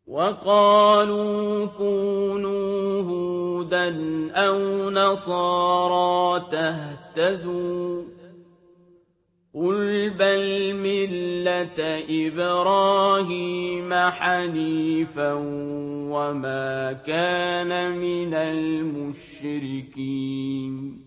وَقَالُوا كُونُوا هُودًا أَوْ نَصَارَىٰ تَهْتَدُوا ۗ قُلْ بَلْ مِلَّةَ إِبْرَاهِيمَ حَنِيفًا وَمَا كَانَ مِنَ الْمُشْرِكِينَ